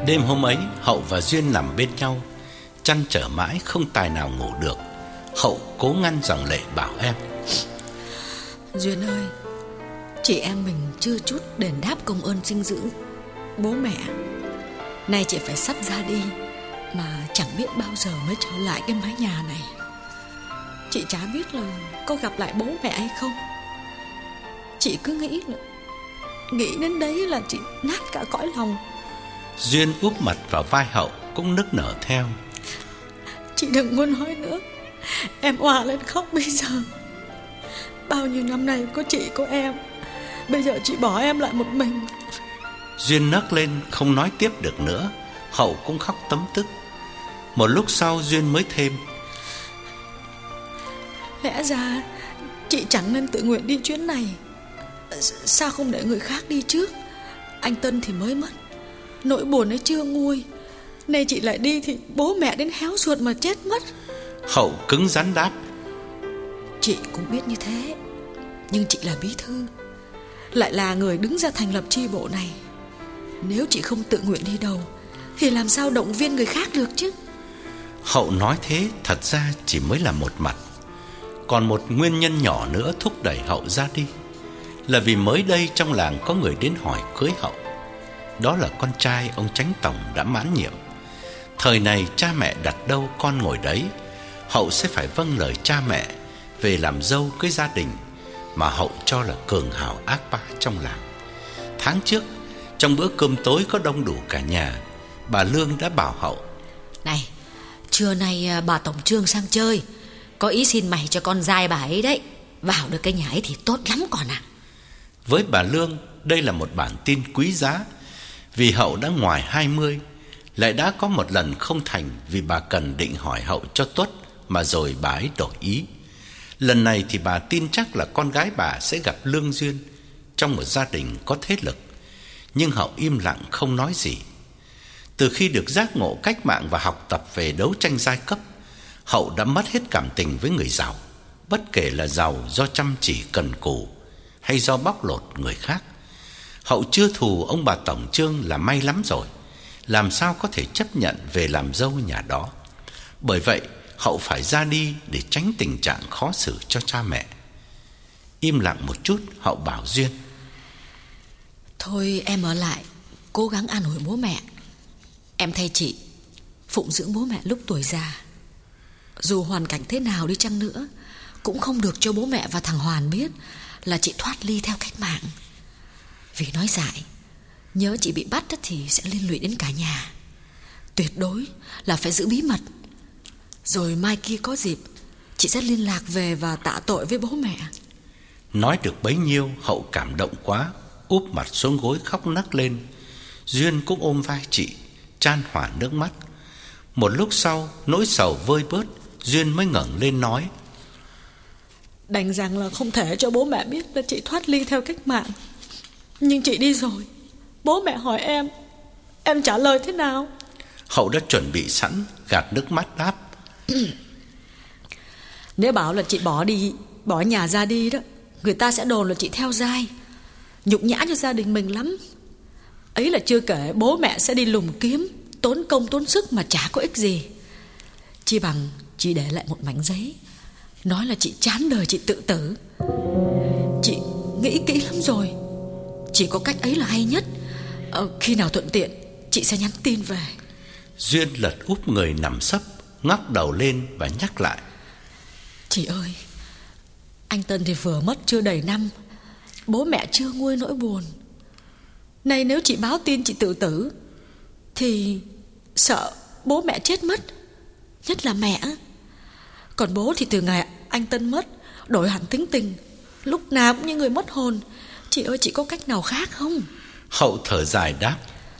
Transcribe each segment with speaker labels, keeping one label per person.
Speaker 1: Đêm hôm ấy, Hậu và Duyên nằm bên nhau, trăn trở mãi không tài nào ngủ được. Hậu cố ngăn dòng lệ bảo em:
Speaker 2: Duyên ơi, chị em mình chưa chút đền đáp công ơn sinh dưỡng bố mẹ. Nay chị phải sắp ra đi, mà chẳng biết bao giờ mới trở lại cái mái nhà này. Chị chả biết là có gặp lại bố mẹ hay không. Chị cứ nghĩ đến đấy là chị nát cả cõi lòng.
Speaker 1: Duyên úp mặt vào vai Hậu cũng nức nở theo.
Speaker 2: Chị đừng muốn nói nữa, em òa lên khóc bây giờ. Bao nhiêu năm nay có chị có em, bây giờ chị bỏ em lại một mình.
Speaker 1: Duyên nấc lên không nói tiếp được nữa. Hậu cũng khóc tấm tức. Một lúc sau Duyên mới thêm:
Speaker 2: lẽ ra chị chẳng nên tự nguyện đi chuyến này. Sao không để người khác đi trước? Anh Tân thì mới mất, nỗi buồn ấy chưa nguôi. Nay chị lại đi thì bố mẹ đến héo ruột mà chết mất.
Speaker 1: Hậu cứng rắn đáp:
Speaker 2: chị cũng biết như thế, nhưng chị là bí thư, lại là người đứng ra thành lập chi bộ này. Nếu chị không tự nguyện đi đâu thì làm sao động viên người khác được chứ?
Speaker 1: Hậu nói thế thật ra chỉ mới là một mặt. Còn một nguyên nhân nhỏ nữa thúc đẩy Hậu ra đi là vì mới đây trong làng có người đến hỏi cưới Hậu. Đó là con trai ông Chánh Tổng đã mãn nhiệm. Thời này cha mẹ đặt đâu con ngồi đấy. Hậu sẽ phải vâng lời cha mẹ về làm dâu cái gia đình mà Hậu cho là cường hào ác bá trong làng. Tháng trước, trong bữa cơm tối có đông đủ cả nhà, bà Lương đã bảo Hậu:
Speaker 3: này, trưa nay bà Tổng Trương sang chơi, có ý xin mày cho con dai bà ấy đấy. Vào được cái nhà ấy thì tốt lắm con ạ.
Speaker 1: Với bà Lương, đây là một bản tin quý giá. Vì Hậu đã ngoài 20, lại đã có một lần không thành vì bà Cần định hỏi Hậu cho tuất, mà rồi bà ấy đổi ý. Lần này thì bà tin chắc là con gái bà sẽ gặp lương duyên trong một gia đình có thế lực. Nhưng Hậu im lặng không nói gì. Từ khi được giác ngộ cách mạng và học tập về đấu tranh giai cấp, Hậu đã mất hết cảm tình với người giàu, bất kể là giàu do chăm chỉ cần cù hay do bóc lột người khác. Hậu chưa thù ông bà Tổng Trương là may lắm rồi, làm sao có thể chấp nhận về làm dâu nhà đó. Bởi vậy Hậu phải ra đi để tránh tình trạng khó xử cho cha mẹ. Im lặng một chút, Hậu bảo Duyên:
Speaker 2: thôi em ở lại, cố gắng an ủi bố mẹ. Em thay chị phụng dưỡng bố mẹ lúc tuổi già. Dù hoàn cảnh thế nào đi chăng nữa, cũng không được cho bố mẹ và thằng Hoàn biết là chị thoát ly theo cách mạng. Vì nói dại, nhớ chị bị bắt thì sẽ liên lụy đến cả nhà. Tuyệt đối là phải giữ bí mật. Rồi mai kia có dịp, chị sẽ liên lạc về và tạ tội với bố mẹ.
Speaker 1: Nói được bấy nhiêu, Hậu cảm động quá, úp mặt xuống gối khóc nấc lên. Duyên cũng ôm vai chị, chan hòa nước mắt. Một lúc sau, nỗi sầu vơi bớt, Duyên mới ngẩng lên nói:
Speaker 2: đành rằng là không thể cho bố mẹ biết là chị thoát ly theo cách mạng. Nhưng chị đi rồi, bố mẹ hỏi em trả lời thế nào?
Speaker 1: Hậu đã chuẩn bị sẵn, gạt nước mắt đáp:
Speaker 2: nếu bảo là chị bỏ nhà ra đi đó, người ta sẽ đồn là chị theo giai, nhục nhã cho gia đình mình lắm. Ấy là chưa kể bố mẹ sẽ đi lùng kiếm, tốn công tốn sức mà chả có ích gì. Chi bằng chị để lại một mảnh giấy, nói là chị chán đời chị tự tử. Chị nghĩ kỹ lắm rồi, chỉ có cách ấy là hay nhất. Khi nào thuận tiện chị sẽ nhắn tin về.
Speaker 1: Duyên lật úp người nằm sấp, ngóc đầu lên và nhắc lại:
Speaker 2: chị ơi, anh Tân thì vừa mất chưa đầy năm, bố mẹ chưa nguôi nỗi buồn. Nay nếu chị báo tin chị tự tử thì sợ bố mẹ chết mất, nhất là mẹ. Còn bố thì từ ngày anh Tân mất đổi hẳn tính tình, lúc nào cũng như người mất hồn. Chị ơi, chị có cách nào khác không?
Speaker 1: Hậu thở dài đáp: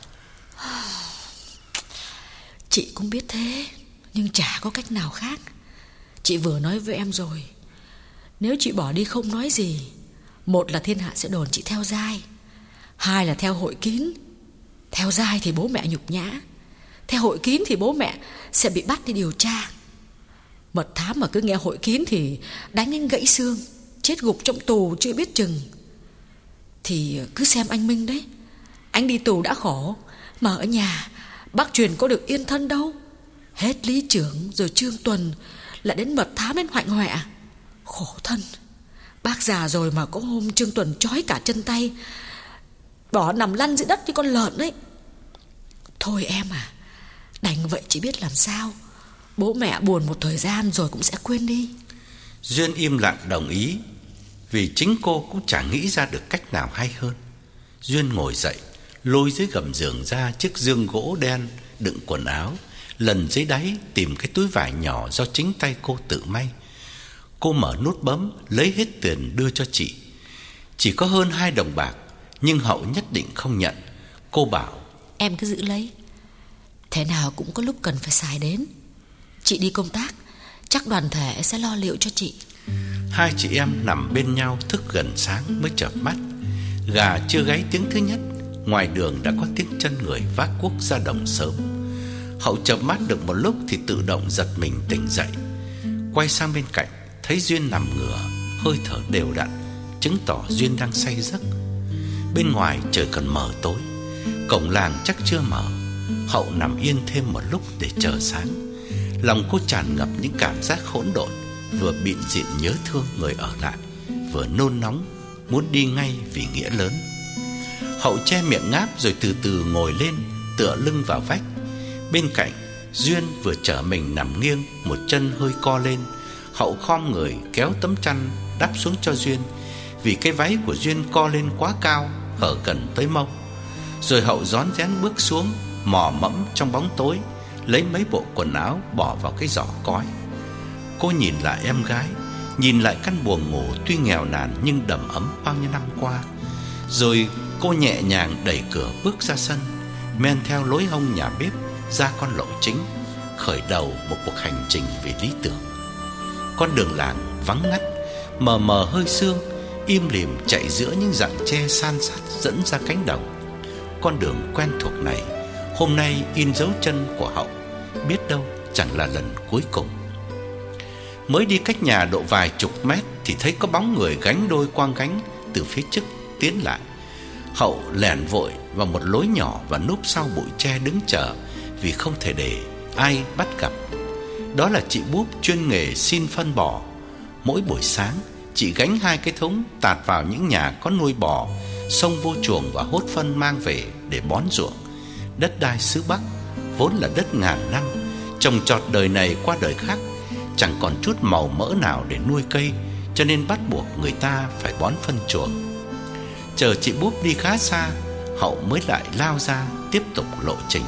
Speaker 2: chị cũng biết thế, nhưng chả có cách nào khác. Chị vừa nói với em rồi, nếu chị bỏ đi không nói gì, một là thiên hạ sẽ đồn chị theo giai, hai là theo hội kín. Theo giai thì bố mẹ nhục nhã, theo hội kín thì bố mẹ sẽ bị bắt đi điều tra. Mật thám mà cứ nghe hội kín thì đánh anh gãy xương, chết gục trong tù chưa biết chừng. Thì cứ xem anh Minh đấy, anh đi tù đã khổ, mà ở nhà bác Truyền có được yên thân đâu. Hết Lý Trưởng rồi Trương Tuần lại đến mật thám đến Hoạnh Hoẹ. Khổ thân. Bác già rồi mà có hôm Trương Tuần trói cả chân tay, bỏ nằm lăn dưới đất như con lợn ấy. Thôi em à, đành vậy chỉ biết làm sao. Bố mẹ buồn một thời gian rồi cũng sẽ quên đi.
Speaker 1: Duyên im lặng đồng ý, vì chính cô cũng chẳng nghĩ ra được cách nào hay hơn. Duyên ngồi dậy, lôi dưới gầm giường ra chiếc giường gỗ đen đựng quần áo, lần dưới đáy tìm cái túi vải nhỏ do chính tay cô tự may. Cô mở nút bấm, lấy hết tiền đưa cho chị. Chỉ có hơn 2 đồng bạc, nhưng Hậu nhất định không nhận. Cô bảo:
Speaker 2: Em cứ giữ lấy, thế nào cũng có lúc cần phải xài đến. Chị đi công tác, chắc đoàn thể sẽ lo liệu cho chị.
Speaker 1: Hai chị em nằm bên nhau thức gần sáng mới chợp mắt. Gà chưa gáy tiếng thứ nhất, ngoài đường đã có tiếng chân người vác cuốc ra đồng sớm. Hậu chợp mắt được một lúc thì tự động giật mình tỉnh dậy. Quay sang bên cạnh, thấy Duyên nằm ngửa, hơi thở đều đặn, chứng tỏ Duyên đang say giấc. Bên ngoài trời còn mờ tối, cổng làng chắc chưa mở. Hậu nằm yên thêm một lúc để chờ sáng. Lòng cô tràn ngập những cảm giác hỗn độn, vừa bịn dịn nhớ thương người ở lại, vừa nôn nóng muốn đi ngay vì nghĩa lớn. Hậu che miệng ngáp rồi từ từ ngồi lên, tựa lưng vào vách. Bên cạnh, Duyên vừa trở mình nằm nghiêng, một chân hơi co lên. Hậu khom người kéo tấm chăn đắp xuống cho Duyên, vì cái váy của Duyên co lên quá cao, hở gần tới mông. Rồi Hậu rón rén bước xuống, mò mẫm trong bóng tối, lấy mấy bộ quần áo bỏ vào cái giỏ cói. Cô nhìn lại em gái, nhìn lại căn buồng ngủ tuy nghèo nàn nhưng đầm ấm bao nhiêu năm qua. Rồi cô nhẹ nhàng đẩy cửa bước ra sân, men theo lối hông nhà bếp ra con lộ chính, khởi đầu một cuộc hành trình vì lý tưởng. Con đường làng vắng ngắt, mờ mờ hơi sương, im lìm chạy giữa những rặng tre san sát dẫn ra cánh đồng. Con đường quen thuộc này hôm nay in dấu chân của Hậu, biết đâu chẳng là lần cuối cùng. Mới đi cách nhà độ vài chục mét thì thấy có bóng người gánh đôi quang gánh từ phía trước tiến lại. Hậu lẻn vội vào một lối nhỏ và núp sau bụi tre đứng chờ, vì không thể để ai bắt gặp. Đó là chị Búp chuyên nghề xin phân bò. Mỗi buổi sáng, chị gánh 2 cái thúng tạt vào những nhà có nuôi bò, xông vô chuồng và hốt phân mang về để bón ruộng. Đất đai xứ Bắc vốn là đất ngàn năm, trồng trọt đời này qua đời khác, chẳng còn chút màu mỡ nào để nuôi cây, cho nên bắt buộc người ta phải bón phân chuồng. Chờ chị Búp đi khá xa, Hậu mới lại lao ra tiếp tục lộ trình.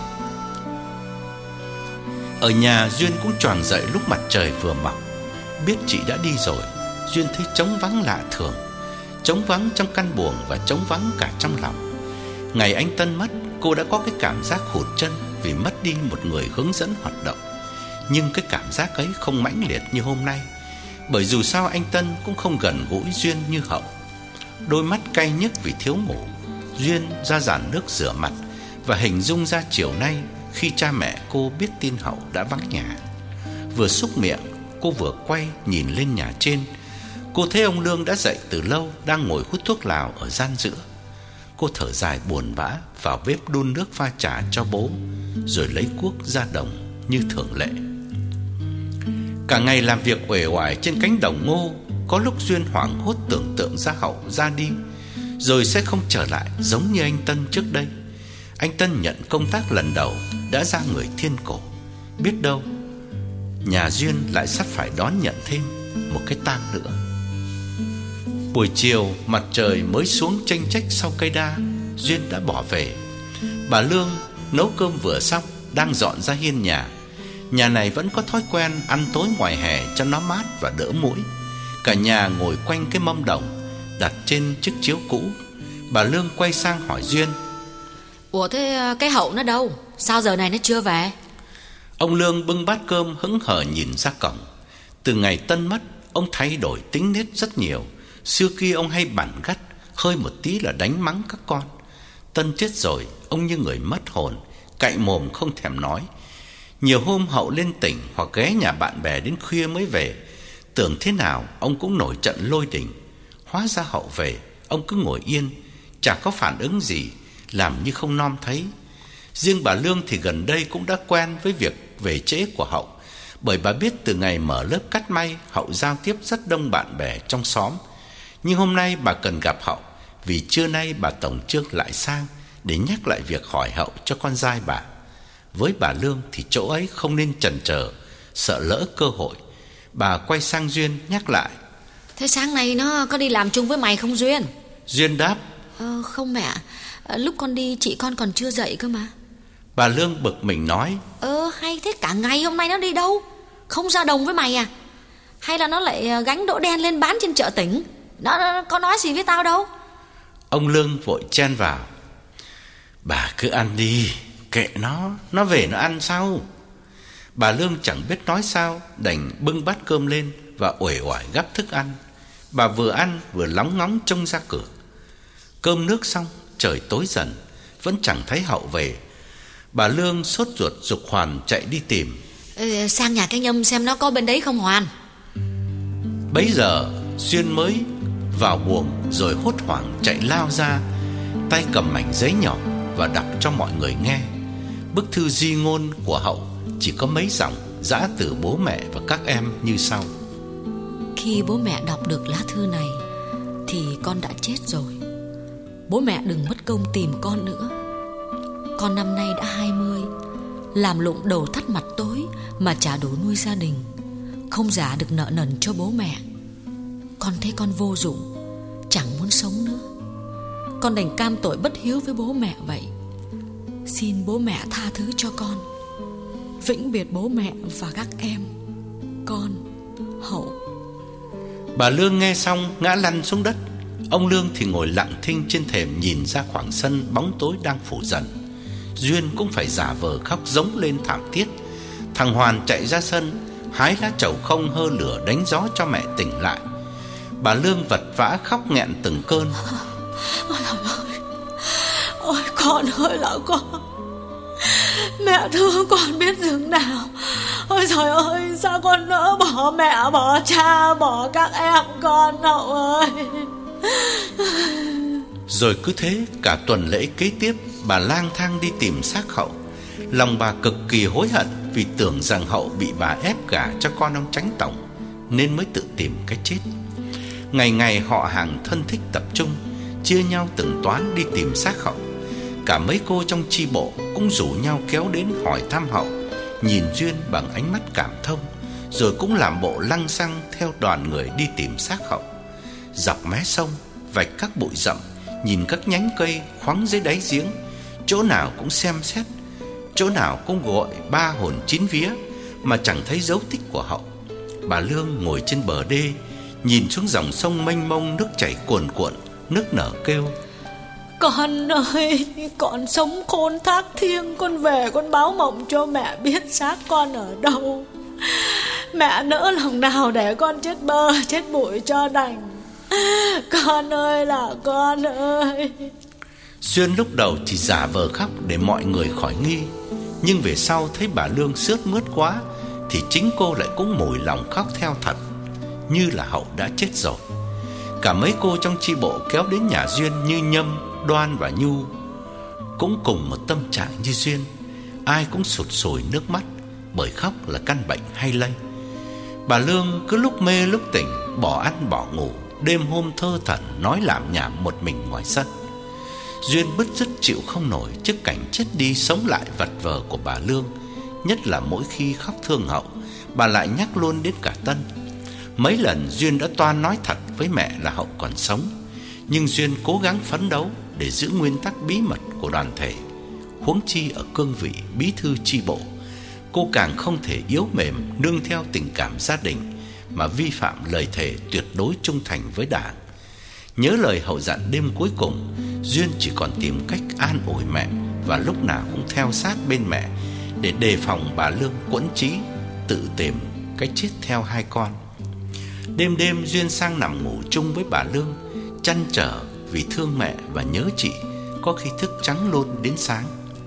Speaker 1: Ở nhà, Duyên cũng choàng dậy lúc mặt trời vừa mọc. Biết chị đã đi rồi, Duyên thấy trống vắng lạ thường, trống vắng trong căn buồng và trống vắng cả trong lòng. Ngày anh Tân mất, cô đã có cái cảm giác hụt chân vì mất đi một người hướng dẫn hoạt động. Nhưng cái cảm giác ấy không mãnh liệt như hôm nay, bởi dù sao anh Tân cũng không gần gũi Duyên như Hậu. Đôi mắt cay nhức vì thiếu ngủ, Duyên ra giàn nước rửa mặt và hình dung ra chiều nay khi cha mẹ cô biết tin Hậu đã vắng nhà. Vừa xúc miệng, cô vừa quay nhìn lên nhà trên. Cô thấy ông Lương đã dậy từ lâu, đang ngồi hút thuốc lào ở gian giữa. Cô thở dài buồn bã vào bếp đun nước pha trà cho bố, rồi lấy cuốc ra đồng như thường lệ. Cả ngày làm việc uể oải trên cánh đồng ngô, có lúc Duyên hoảng hốt tưởng tượng ra Hậu ra đi rồi sẽ không trở lại giống như anh Tân trước đây. Anh Tân nhận công tác lần đầu đã ra người thiên cổ, biết đâu nhà Duyên lại sắp phải đón nhận thêm một cái tang nữa. Buổi chiều, mặt trời mới xuống chênh chách sau cây đa, Duyên đã bỏ về. Bà Lương nấu cơm vừa xong, đang dọn ra hiên nhà. Nhà này vẫn có thói quen ăn tối ngoài hè cho nó mát và đỡ muỗi. Cả nhà ngồi quanh cái mâm đồng đặt trên chiếc chiếu cũ. Bà Lương quay sang hỏi Duyên:
Speaker 3: Ủa thế cái Hậu nó đâu? Sao giờ này nó chưa về?
Speaker 1: Ông Lương bưng bát cơm hững hờ nhìn ra cổng. Từ ngày Tân mất, ông thay đổi tính nết rất nhiều. Xưa kia ông hay bẵn gắt, hơi một tí là đánh mắng các con. Tân chết rồi, ông như người mất hồn, cạy mồm không thèm nói. Nhiều hôm Hậu lên tỉnh hoặc ghé nhà bạn bè đến khuya mới về. Tưởng thế nào ông cũng nổi trận lôi đình. Hóa ra Hậu về, ông cứ ngồi yên, chả có phản ứng gì, làm như không nom thấy. Riêng bà Lương thì gần đây cũng đã quen với việc về trễ của Hậu, bởi bà biết từ ngày mở lớp cắt may, Hậu giao tiếp rất đông bạn bè trong xóm. Nhưng hôm nay bà cần gặp Hậu, vì trưa nay bà tổng trương lại sang để nhắc lại việc hỏi Hậu cho con trai bà. Với bà Lương thì chỗ ấy không nên chần chờ, sợ lỡ cơ hội. Bà quay sang Duyên nhắc lại:
Speaker 3: Thế sáng nay nó có đi làm chung với mày không Duyên?
Speaker 1: Duyên đáp:
Speaker 3: Không mẹ, lúc con đi chị con còn chưa dậy cơ mà.
Speaker 1: Bà Lương bực mình nói:
Speaker 3: Hay thế, cả ngày hôm nay nó đi đâu? Không ra đồng với mày à? Hay là nó lại gánh đỗ đen lên bán trên chợ tỉnh? Nó có nói gì với tao đâu.
Speaker 1: Ông Lương vội chen vào: Bà cứ ăn đi, kệ nó về nó ăn sau. Bà Lương chẳng biết nói sao, đành bưng bát cơm lên và uể oải gắp thức ăn. Bà vừa ăn vừa lóng ngóng trông ra cửa. Cơm nước xong, trời tối dần, vẫn chẳng thấy Hậu về. Bà Lương sốt ruột giục Hoàn chạy đi tìm.
Speaker 3: Sang nhà cái Nhâm xem nó có bên đấy không Hoàn.
Speaker 1: Bấy giờ Duyên mới vào buồng rồi hốt hoảng chạy lao ra, tay cầm mảnh giấy nhỏ và đọc cho mọi người nghe. Bức thư di ngôn của Hậu chỉ có mấy dòng, giã từ bố mẹ và các em như sau:
Speaker 2: Khi bố mẹ đọc được lá thư này thì con đã chết rồi. Bố mẹ đừng mất công tìm con nữa. Con năm nay đã 20, làm lụng đầu thắt mặt tối mà trả đủ nuôi gia đình, không giả được nợ nần cho bố mẹ. Con thấy con vô dụng, chẳng muốn sống nữa. Con đành cam tội bất hiếu với bố mẹ vậy. Xin bố mẹ tha thứ cho con. Vĩnh biệt bố mẹ và các em. Con, Hậu.
Speaker 1: Bà Lương nghe xong ngã lăn xuống đất. Ông Lương thì ngồi lặng thinh trên thềm, nhìn ra khoảng sân bóng tối đang phủ dần. Duyên cũng phải giả vờ khóc giống lên thảm thiết. Thằng Hoàn chạy ra sân hái lá trầu không hơ lửa đánh gió cho mẹ tỉnh lại. Bà Lương vật vã khóc nghẹn từng cơn.
Speaker 2: Ôi trời ơi, ôi con ơi là con, mẹ thương con biết dường nào. Ôi trời ơi, sao con nỡ bỏ mẹ, bỏ cha, bỏ các em con Hậu ơi.
Speaker 1: Rồi cứ thế cả tuần lễ kế tiếp, bà lang thang đi tìm xác Hậu. Lòng bà cực kỳ hối hận vì tưởng rằng Hậu bị bà ép gả cho con ông Chánh tổng, nên mới tự tìm cái chết. Ngày ngày họ hàng thân thích tập trung, chia nhau từng toán đi tìm xác Hậu. Cả mấy cô trong chi bộ cũng rủ nhau kéo đến hỏi thăm Hậu, nhìn Duyên bằng ánh mắt cảm thông, rồi cũng làm bộ lăng xăng theo đoàn người đi tìm xác Hậu. Dọc mé sông, vạch các bụi rậm, nhìn các nhánh cây khoắng dưới đáy giếng, chỗ nào cũng xem xét, chỗ nào cũng gọi ba hồn chín vía, mà chẳng thấy dấu tích của Hậu. Bà Lương ngồi trên bờ đê, nhìn xuống dòng sông mênh mông nước chảy cuồn cuộn, nức nở kêu:
Speaker 2: Con ơi, con sống khôn thác thiêng, con về con báo mộng cho mẹ biết xác con ở đâu. Mẹ nỡ lòng nào để con chết bơ chết bụi cho đành. Con ơi là con ơi.
Speaker 1: Duyên lúc đầu chỉ giả vờ khóc để mọi người khỏi nghi, nhưng về sau thấy bà Lương sướt mướt quá thì chính cô lại cũng mủi lòng khóc theo thật, như là Hậu đã chết rồi. Cả mấy cô trong chi bộ kéo đến nhà Duyên như Nhâm, Đoan và Nhu, cũng cùng một tâm trạng như Duyên. Ai cũng sụt sùi nước mắt, bởi khóc là căn bệnh hay lây. Bà Lương cứ lúc mê lúc tỉnh, bỏ ăn bỏ ngủ, đêm hôm thơ thẩn nói làm nhảm một mình ngoài sân. Duyên bứt rứt chịu không nổi trước cảnh chết đi sống lại vật vờ của bà Lương. Nhất là mỗi khi khóc thương Hậu, bà lại nhắc luôn đến cả Tân. Mấy lần Duyên đã toan nói thật với mẹ là Hậu còn sống, nhưng Duyên cố gắng phấn đấu để giữ nguyên tắc bí mật của đoàn thể. Huống chi ở cương vị bí thư chi bộ, cô càng không thể yếu mềm nương theo tình cảm gia đình mà vi phạm lời thề tuyệt đối trung thành với Đảng. Nhớ lời Hậu dặn đêm cuối cùng, Duyên chỉ còn tìm cách an ủi mẹ và lúc nào cũng theo sát bên mẹ để đề phòng bà Lương quẫn trí tự tìm cái chết theo hai con. Đêm đêm Duyên sang nằm ngủ chung với bà Lương, trăn trở vì thương mẹ và nhớ chị, có khi thức trắng luôn đến sáng.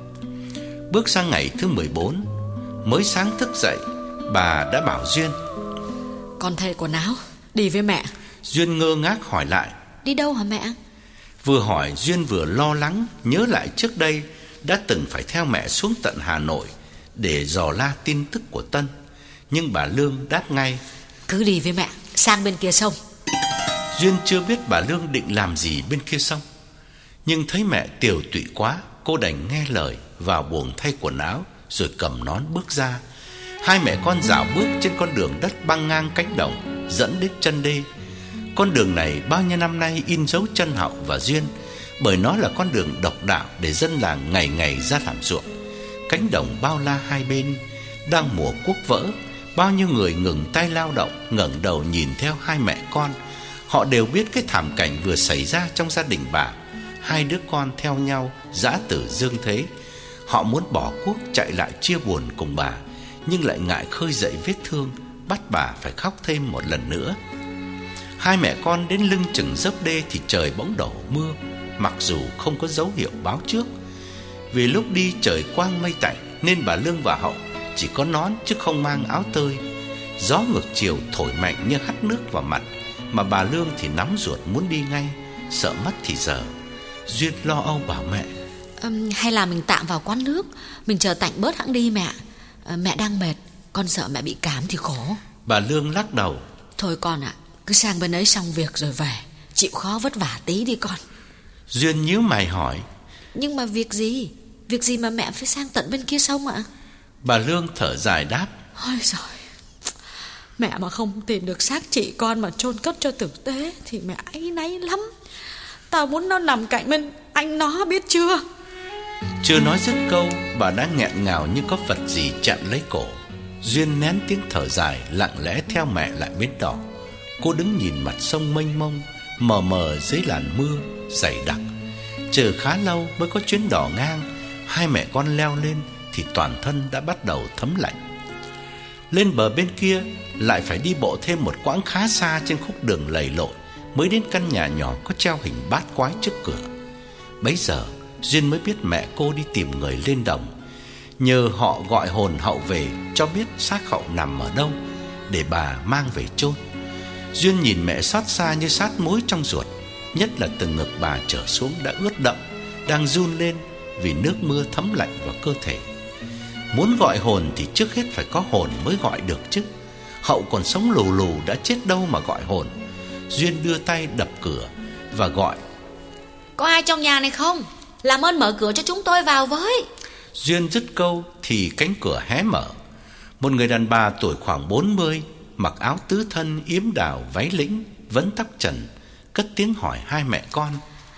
Speaker 1: Bước sang ngày thứ 14, mới sáng thức dậy, bà đã bảo Duyên:
Speaker 2: Con thay quần áo, đi với mẹ.
Speaker 1: Duyên ngơ ngác hỏi lại:
Speaker 3: Đi đâu hả mẹ?
Speaker 1: Vừa hỏi Duyên vừa lo lắng, nhớ lại trước đây đã từng phải theo mẹ xuống tận Hà Nội để dò la tin tức của Tân. Nhưng bà Lương đáp ngay:
Speaker 3: Cứ đi với mẹ sang bên kia sông.
Speaker 1: Duyên chưa biết bà Lương định làm gì bên kia sông, nhưng thấy mẹ tiều tụy quá, cô đành nghe lời vào buồng thay quần áo rồi cầm nón bước ra. Hai mẹ con dạo bước trên con đường đất băng ngang cánh đồng dẫn đến chân đê. Con đường này bao nhiêu năm nay in dấu chân Hậu và Duyên, bởi nó là con đường độc đạo để dân làng ngày ngày ra làm ruộng. Cánh đồng bao la hai bên, đang mùa cuốc vỡ, bao nhiêu người ngừng tay lao động, ngẩng đầu nhìn theo hai mẹ con. Họ đều biết cái thảm cảnh vừa xảy ra trong gia đình bà. Hai đứa con theo nhau giã tử dương thế. Họ muốn bỏ cuốc chạy lại chia buồn cùng bà, nhưng lại ngại khơi dậy vết thương, bắt bà phải khóc thêm một lần nữa. Hai mẹ con đến lưng chừng dốc đê thì trời bỗng đổ mưa, mặc dù không có dấu hiệu báo trước. Vì lúc đi trời quang mây tạnh nên bà Lương và Hậu chỉ có nón chứ không mang áo tơi. Gió ngược chiều thổi mạnh như hắt nước vào mặt, mà bà Lương thì nóng ruột muốn đi ngay, sợ mất thì giờ. Duyên lo âu bảo mẹ:
Speaker 3: Hay là mình tạm vào quán nước, mình chờ tạnh bớt hẵng đi mẹ. Mẹ đang mệt, con sợ mẹ bị cảm thì khổ.
Speaker 1: Bà Lương lắc đầu:
Speaker 3: Thôi con ạ, cứ sang bên ấy xong việc rồi về, chịu khó vất vả tí đi con.
Speaker 1: Duyên nhíu mày hỏi:
Speaker 3: Nhưng mà việc gì? Việc gì mà mẹ phải sang tận bên kia sông ạ?
Speaker 1: Bà Lương thở dài đáp:
Speaker 2: Ôi giời, mẹ mà không tìm được xác chị con mà chôn cất cho tử tế thì mẹ áy náy lắm. Tao muốn nó nằm cạnh bên anh nó, biết chưa?
Speaker 1: Chưa nói dứt câu, bà đã nghẹn ngào như có vật gì chặn lấy cổ. Duyên nén tiếng thở dài, lặng lẽ theo mẹ lại bến đò. Cô đứng nhìn mặt sông mênh mông, mờ mờ dưới làn mưa dày đặc. Chờ khá lâu mới có chuyến đò ngang. Hai mẹ con leo lên thì toàn thân đã bắt đầu thấm lạnh. Lên bờ bên kia lại phải đi bộ thêm một quãng khá xa trên khúc đường lầy lội mới đến căn nhà nhỏ có treo hình bát quái trước cửa. Bấy giờ Duyên mới biết mẹ cô đi tìm người lên đồng, nhờ họ gọi hồn Hậu về cho biết xác Hậu nằm ở đâu để bà mang về chôn. Duyên nhìn mẹ xót xa như sát muối trong ruột, nhất là từ ngực bà trở xuống đã ướt đẫm, đang run lên vì nước mưa thấm lạnh vào cơ thể. Muốn gọi hồn thì trước hết phải có hồn mới gọi được chứ. Hậu còn sống lù lù đã chết đâu mà gọi hồn. Duyên đưa tay đập cửa và gọi:
Speaker 3: Có ai trong nhà này không? Làm ơn mở cửa cho chúng tôi vào với.
Speaker 1: Duyên dứt câu thì cánh cửa hé mở. Một người đàn bà tuổi khoảng 40, mặc áo tứ thân yếm đào váy lĩnh, vấn tóc trần, cất tiếng hỏi hai mẹ con: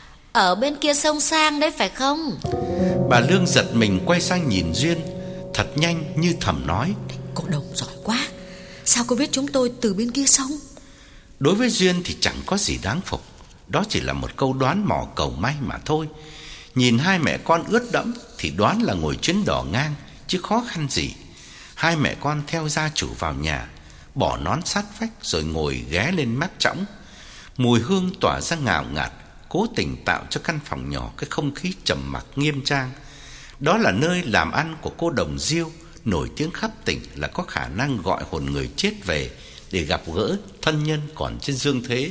Speaker 3: Ở bên kia sông sang đấy phải không?
Speaker 1: Bà Lương giật mình quay sang nhìn Duyên, thật nhanh như thầm nói:
Speaker 2: Cô Đồng giỏi quá, sao cô biết chúng tôi từ bên kia sông?
Speaker 1: Đối với Duyên thì chẳng có gì đáng phục, đó chỉ là một câu đoán mò cầu may mà thôi. Nhìn hai mẹ con ướt đẫm thì đoán là ngồi chuyến đò ngang, chứ khó khăn gì. Hai mẹ con theo gia chủ vào nhà, bỏ nón sát vách rồi ngồi ghé lên mép chõng. Mùi hương tỏa ra ngào ngạt, cố tình tạo cho căn phòng nhỏ cái không khí trầm mặc nghiêm trang. Đó là nơi làm ăn của cô Đồng Diêu, nổi tiếng khắp tỉnh là có khả năng gọi hồn người chết về để gặp gỡ thân nhân còn trên dương thế.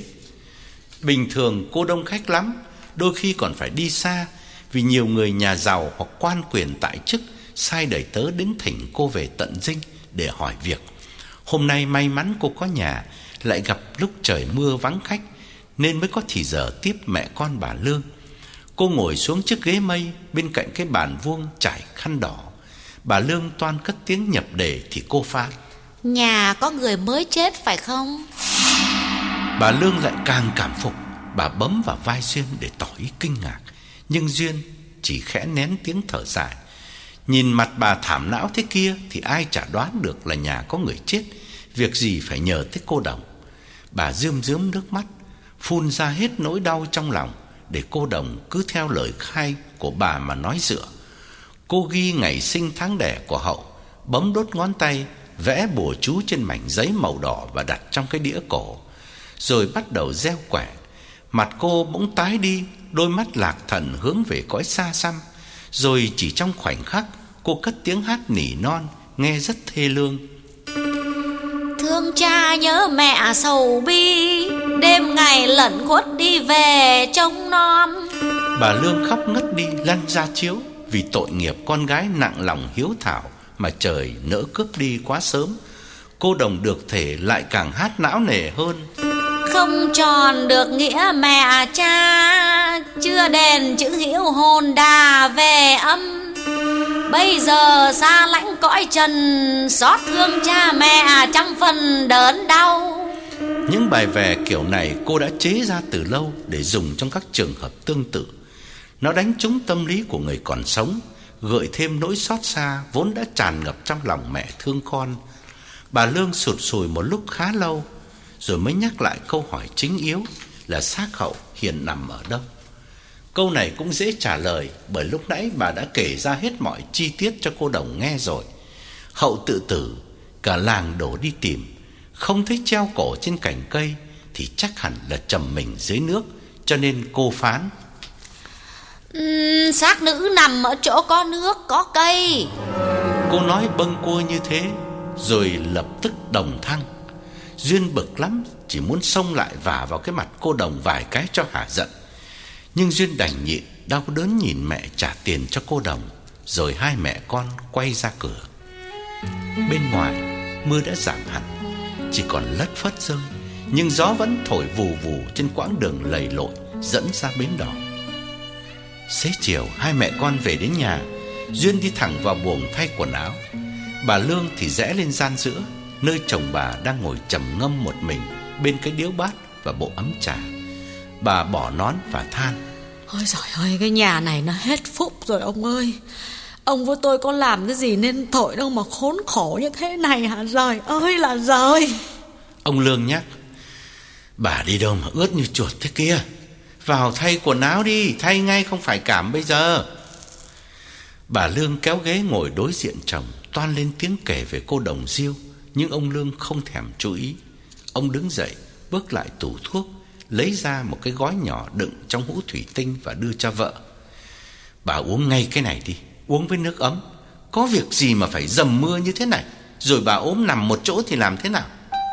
Speaker 1: Bình thường cô đông khách lắm, đôi khi còn phải đi xa, vì nhiều người nhà giàu hoặc quan quyền tại chức sai đầy tớ đến thỉnh cô về tận dinh để hỏi việc. Hôm nay may mắn cô có nhà, lại gặp lúc trời mưa vắng khách nên mới có thì giờ tiếp mẹ con bà Lương. Cô ngồi xuống chiếc ghế mây bên cạnh cái bàn vuông trải khăn đỏ. Bà Lương toan cất tiếng nhập đề thì cô phán:
Speaker 3: Nhà có người mới chết phải không?
Speaker 1: Bà Lương lại càng cảm phục. Bà bấm vào vai Duyên để tỏ ý kinh ngạc, nhưng Duyên chỉ khẽ nén tiếng thở dài. Nhìn mặt bà thảm não thế kia thì ai chả đoán được là nhà có người chết, việc gì phải nhờ tới cô Đồng. Bà rơm rớm nước mắt, phun ra hết nỗi đau trong lòng để cô Đồng cứ theo lời khai của bà mà nói dựa. Cô ghi ngày sinh tháng đẻ của Hậu, bấm đốt ngón tay, vẽ bùa chú trên mảnh giấy màu đỏ và đặt trong cái đĩa cổ, rồi bắt đầu gieo quẻ. Mặt cô bỗng tái đi, đôi mắt lạc thần hướng về cõi xa xăm. Rồi chỉ trong khoảnh khắc, cô cất tiếng hát nỉ non, nghe rất thê lương:
Speaker 3: Thương cha nhớ mẹ sầu bi, đêm ngày lẩn khuất đi về trông nom.
Speaker 1: Bà Lương khóc ngất đi lăn ra chiếu vì tội nghiệp con gái nặng lòng hiếu thảo mà trời nỡ cướp đi quá sớm, cô đồng được thể lại càng hát não nề hơn.
Speaker 3: Không tròn được nghĩa mẹ cha, chưa đền chữ hiếu hồn đà về âm. Bây giờ xa lãnh cõi trần, xót thương cha mẹ trăm phần đớn đau.
Speaker 1: Những bài vè kiểu này cô đã chế ra từ lâu để dùng trong các trường hợp tương tự. Nó đánh trúng tâm lý của người còn sống, gợi thêm nỗi xót xa vốn đã tràn ngập trong lòng mẹ thương con. Bà Lương sụt sùi một lúc khá lâu, rồi mới nhắc lại câu hỏi chính yếu là xác Hậu hiện nằm ở đâu. Câu này cũng dễ trả lời, bởi lúc nãy bà đã kể ra hết mọi chi tiết cho cô đồng nghe rồi. Hậu tự tử, cả làng đổ đi tìm, không thấy treo cổ trên cành cây thì chắc hẳn là trầm mình dưới nước, cho nên cô phán:
Speaker 3: xác nữ nằm ở chỗ có nước, có cây.
Speaker 1: Cô nói bâng quơ như thế, rồi lập tức đồng thăng. Duyên bực lắm, chỉ muốn xông lại vả vào cái mặt cô đồng vài cái cho hả giận. Nhưng Duyên đành nhịn, đau đớn nhìn mẹ trả tiền cho cô đồng. Rồi hai mẹ con quay ra cửa. Bên ngoài mưa đã giảm hẳn, chỉ còn lất phất rơi, nhưng gió vẫn thổi vù vù trên quãng đường lầy lội dẫn ra bến đò. Xế chiều hai mẹ con về đến nhà. Duyên đi thẳng vào buồng thay quần áo. Bà Lương thì rẽ lên gian giữa, nơi chồng bà đang ngồi trầm ngâm một mình bên cái điếu bát và bộ ấm trà. Bà bỏ nón và than:
Speaker 2: Ôi giời ơi, cái nhà này nó hết phúc rồi ông ơi. Ông với tôi có làm cái gì nên tội đâu mà khốn khổ như thế này hả? Giời ơi là giời.
Speaker 1: Ông Lương nhắc: Bà đi đâu mà ướt như chuột thế kia? Vào thay quần áo đi, thay ngay, không phải cảm bây giờ. Bà Lương kéo ghế ngồi đối diện chồng, toan lên tiếng kể về cô đồng Diêu, nhưng ông Lương không thèm chú ý. Ông đứng dậy, bước lại tủ thuốc, lấy ra một cái gói nhỏ đựng trong hũ thủy tinh và đưa cho vợ. Bà uống ngay cái này đi, uống với nước ấm. Có việc gì mà phải dầm mưa như thế này, rồi bà ốm nằm một chỗ thì làm thế nào?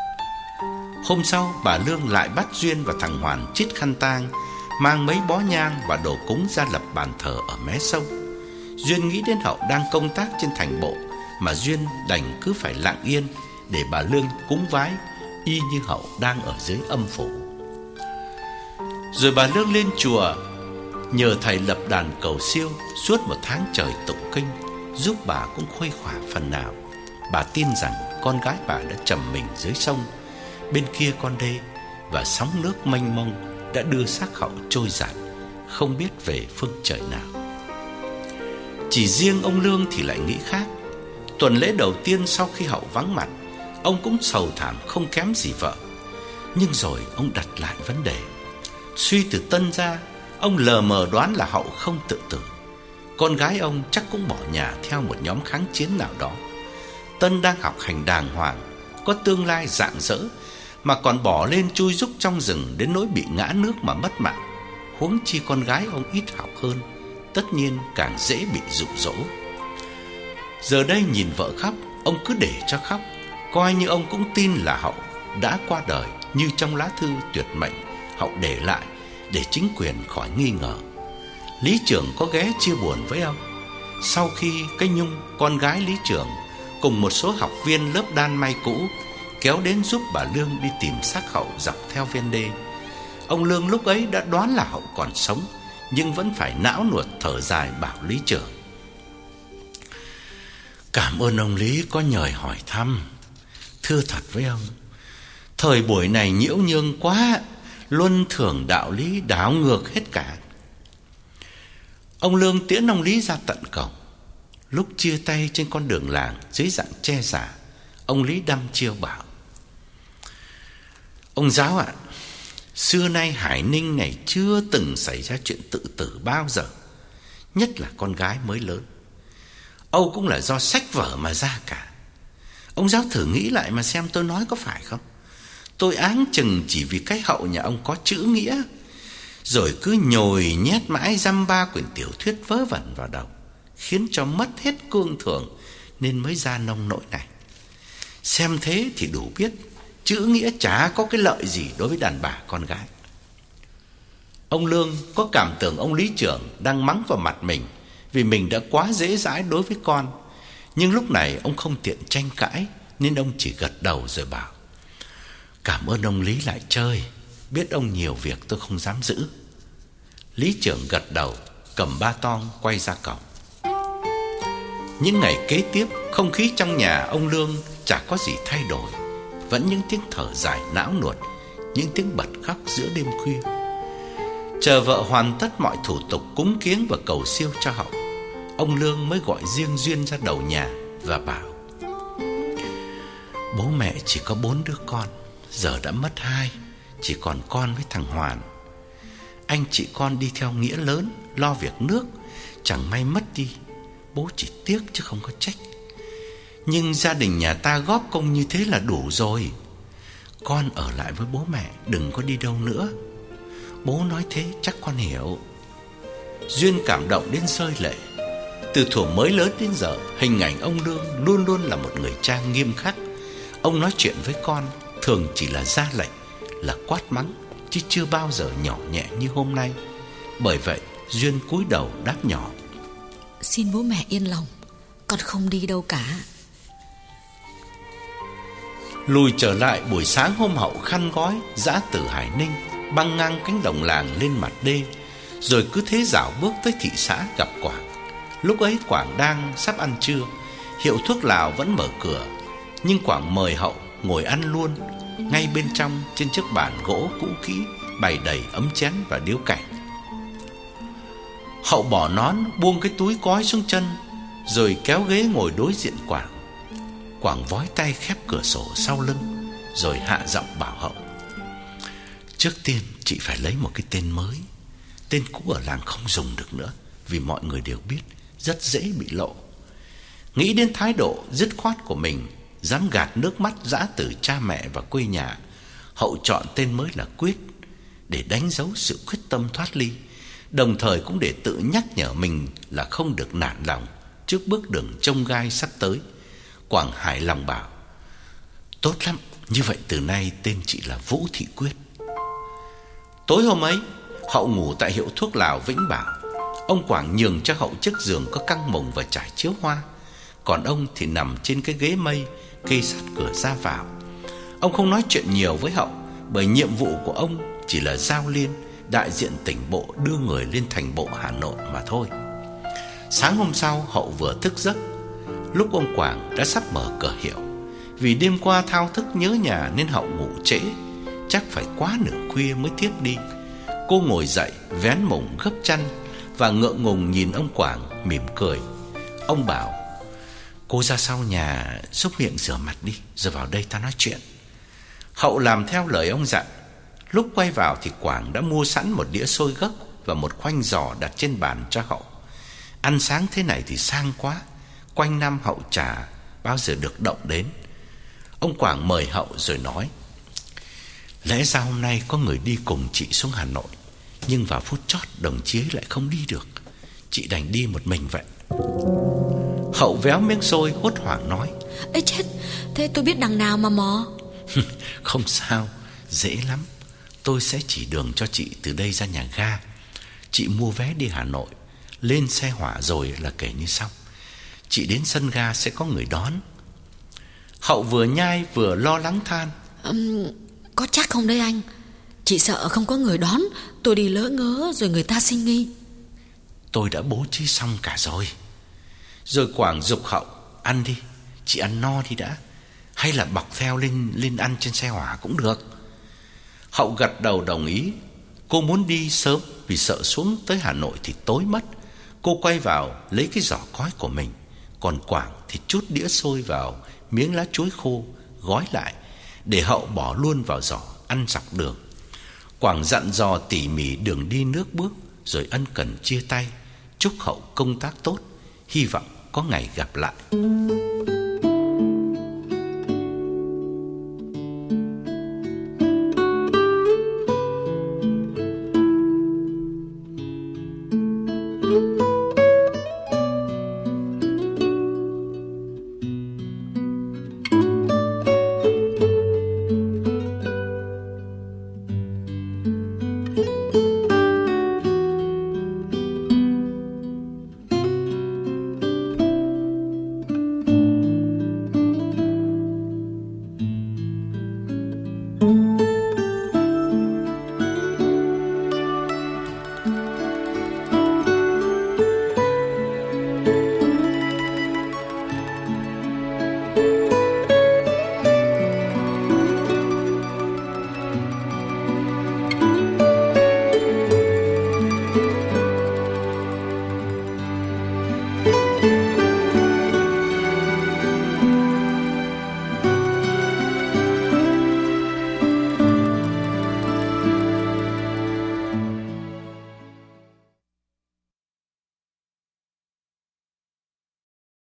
Speaker 1: Hôm sau bà Lương lại bắt Duyên và thằng Hoàn chít khăn tang, mang mấy bó nhang và đồ cúng ra lập bàn thờ ở mé sông. Duyên nghĩ đến Hậu đang công tác trên thành bộ, mà Duyên đành cứ phải lặng yên để bà Lương cúng vái, y như Hậu đang ở dưới âm phủ. Rồi bà Lương lên chùa nhờ thầy lập đàn cầu siêu suốt một tháng trời tụng kinh, giúp bà cũng khuây khỏa phần nào. Bà tin rằng con gái bà đã trầm mình dưới sông, bên kia con đê, và sóng nước mênh mông đã đưa xác Hậu trôi dạt, không biết về phương trời nào. Chỉ riêng ông Lương thì lại nghĩ khác. Tuần lễ đầu tiên sau khi Hậu vắng mặt, ông cũng sầu thảm không kém gì vợ. Nhưng rồi ông đặt lại vấn đề. Suy từ Tân ra, ông lờ mờ đoán là Hậu không tự tử. Con gái ông chắc cũng bỏ nhà theo một nhóm kháng chiến nào đó. Tân đang học hành đàng hoàng, có tương lai rạng rỡ, mà còn bỏ lên chui rúc trong rừng đến nỗi bị ngã nước mà mất mạng. Huống chi con gái ông ít học hơn, tất nhiên càng dễ bị dụ dỗ. Giờ đây nhìn vợ khóc, ông cứ để cho khóc, coi như ông cũng tin là Hậu đã qua đời như trong lá thư tuyệt mệnh Hậu để lại, để chính quyền khỏi nghi ngờ. Lý trưởng có ghé chia buồn với ông. Sau khi cái Nhung, con gái Lý trưởng, cùng một số học viên lớp đan may cũ kéo đến giúp bà Lương đi tìm xác Hậu dọc theo ven đê, ông Lương lúc ấy đã đoán là Hậu còn sống, nhưng vẫn phải não nuột thở dài bảo Lý trưởng: Cảm ơn ông Lý có nhời hỏi thăm. Thưa thật với ông, thời buổi này nhiễu nhương quá, luân thường đạo lý đảo ngược hết cả. Ông Lương tiễn ông Lý ra tận cổng. Lúc chia tay trên con đường làng dưới dạng che giả, ông Lý đăm chiêu bảo: Ông giáo ạ, xưa nay Hải Ninh này chưa từng xảy ra chuyện tự tử bao giờ, nhất là con gái mới lớn. Âu cũng là do sách vở mà ra cả. Ông giáo thử nghĩ lại mà xem tôi nói có phải không. Tôi áng chừng chỉ vì cái Hậu nhà ông có chữ nghĩa, rồi cứ nhồi nhét mãi dăm ba quyển tiểu thuyết vớ vẩn vào đầu, khiến cho mất hết cương thường, nên mới ra nông nỗi này. Xem thế thì đủ biết chữ nghĩa chả có cái lợi gì đối với đàn bà con gái. Ông Lương có cảm tưởng ông Lý trưởng đang mắng vào mặt mình vì mình đã quá dễ dãi đối với con. Nhưng lúc này ông không tiện tranh cãi, nên ông chỉ gật đầu rồi bảo: "Cảm ơn ông Lý lại chơi, biết ông nhiều việc tôi không dám giữ." Lý trưởng gật đầu, cầm ba tong quay ra cổng. Những ngày kế tiếp, không khí trong nhà ông Lương chả có gì thay đổi, vẫn những tiếng thở dài não nuột, những tiếng bật khóc giữa đêm khuya. Chờ vợ hoàn tất mọi thủ tục cúng kiếng và cầu siêu cho Hậu, ông Lương mới gọi riêng Duyên ra đầu nhà và bảo: "Bố mẹ chỉ có 4 đứa con, giờ đã mất 2, chỉ còn con với thằng Hoàn. Anh chị con đi theo nghĩa lớn, lo việc nước, chẳng may mất đi, bố chỉ tiếc chứ không có trách. Nhưng gia đình nhà ta góp công như thế là đủ rồi. Con ở lại với bố mẹ, đừng có đi đâu nữa. Bố nói thế chắc con hiểu." Duyên cảm động đến rơi lệ. Từ thuở mới lớn đến giờ, hình ảnh ông Lương luôn luôn là một người cha nghiêm khắc. Ông nói chuyện với con thường chỉ là ra lệnh, là quát mắng, chứ chưa bao giờ nhỏ nhẹ như hôm nay. Bởi vậy Duyên cúi đầu đáp nhỏ:
Speaker 2: "Xin bố mẹ yên lòng, con không đi đâu cả."
Speaker 1: Lùi trở lại buổi sáng hôm Hậu khăn gói dã từ Hải Ninh, băng ngang cánh đồng làng lên mặt đê, rồi cứ thế dạo bước tới thị xã gặp Quảng. Lúc ấy Quảng đang sắp ăn trưa, hiệu thuốc lào vẫn mở cửa, nhưng Quảng mời Hậu ngồi ăn luôn ngay bên trong, trên chiếc bàn gỗ cũ kỹ bày đầy ấm chén và điếu cảnh. Hậu bỏ nón, buông cái túi cói xuống chân, rồi kéo ghế ngồi đối diện Quảng. Quảng vói tay khép cửa sổ sau lưng, rồi hạ giọng bảo Hậu: "Trước tiên chị phải lấy một cái tên mới. Tên cũ ở làng không dùng được nữa, vì mọi người đều biết, rất dễ bị lộ." Nghĩ đến thái độ dứt khoát của mình, dám gạt nước mắt dã từ cha mẹ và quê nhà, Hậu chọn tên mới là Quyết, để đánh dấu sự quyết tâm thoát ly, đồng thời cũng để tự nhắc nhở mình là không được nản lòng trước bước đường chông gai sắp tới. Quảng hài lòng bảo: "Tốt lắm, như vậy từ nay tên chị là Vũ Thị Quyết." Tối hôm ấy, Hậu ngủ tại hiệu thuốc lào Vĩnh Bảo. Ông Quảng nhường cho Hậu chiếc giường có căng mồng và trải chiếu hoa, còn ông thì nằm trên cái ghế mây kê sát cửa ra vào. Ông không nói chuyện nhiều với Hậu, bởi nhiệm vụ của ông chỉ là giao liên, đại diện tỉnh bộ đưa người lên thành bộ Hà Nội mà thôi. Sáng hôm sau, Hậu vừa thức giấc, lúc ông Quảng đã sắp mở cửa hiệu. Vì đêm qua thao thức nhớ nhà nên Hậu ngủ trễ, chắc phải quá nửa khuya mới thiếp đi. Cô ngồi dậy, vén mùng gấp chăn và ngượng ngùng nhìn ông Quảng mỉm cười. Ông bảo: "Cô ra sau nhà xúc miệng rửa mặt đi, rồi vào đây ta nói chuyện." Hậu làm theo lời ông dặn. Lúc quay vào thì Quảng đã mua sẵn một đĩa xôi gấc và một khoanh giò đặt trên bàn cho Hậu. Ăn sáng thế này thì sang quá, quanh năm Hậu chả bao giờ được động đến. Ông Quảng mời Hậu rồi nói: "Lẽ ra hôm nay có người đi cùng chị xuống Hà Nội, nhưng vào phút chót đồng chí ấy lại không đi được, chị đành đi một mình vậy." Hậu véo miếng xôi hốt hoảng nói:
Speaker 2: "Ê chết, thế tôi biết đằng nào mà mò."
Speaker 1: "Không sao, dễ lắm. Tôi sẽ chỉ đường cho chị từ đây ra nhà ga. Chị mua vé đi Hà Nội, lên xe hỏa rồi là kể như xong. Chị đến sân ga sẽ có người đón." Hậu vừa nhai vừa lo lắng than:
Speaker 2: Có chắc không đấy anh? Chị sợ không có người đón, tôi đi lỡ ngớ rồi người ta sinh nghi."
Speaker 1: "Tôi đã bố trí xong cả rồi." Rồi Quảng giục Hậu: "Ăn đi, chị ăn no đi đã, hay là bọc theo lên ăn trên xe hỏa cũng được." Hậu gật đầu đồng ý. Cô muốn đi sớm vì sợ xuống tới Hà Nội thì tối mất. Cô quay vào lấy cái giỏ cói của mình, còn Quảng thì trút đĩa xôi vào miếng lá chuối khô, gói lại để Hậu bỏ luôn vào giỏ ăn dọc đường. Quảng dặn dò tỉ mỉ đường đi nước bước, rồi ân cần chia tay, chúc Hậu công tác tốt, hy vọng có ngày gặp lại.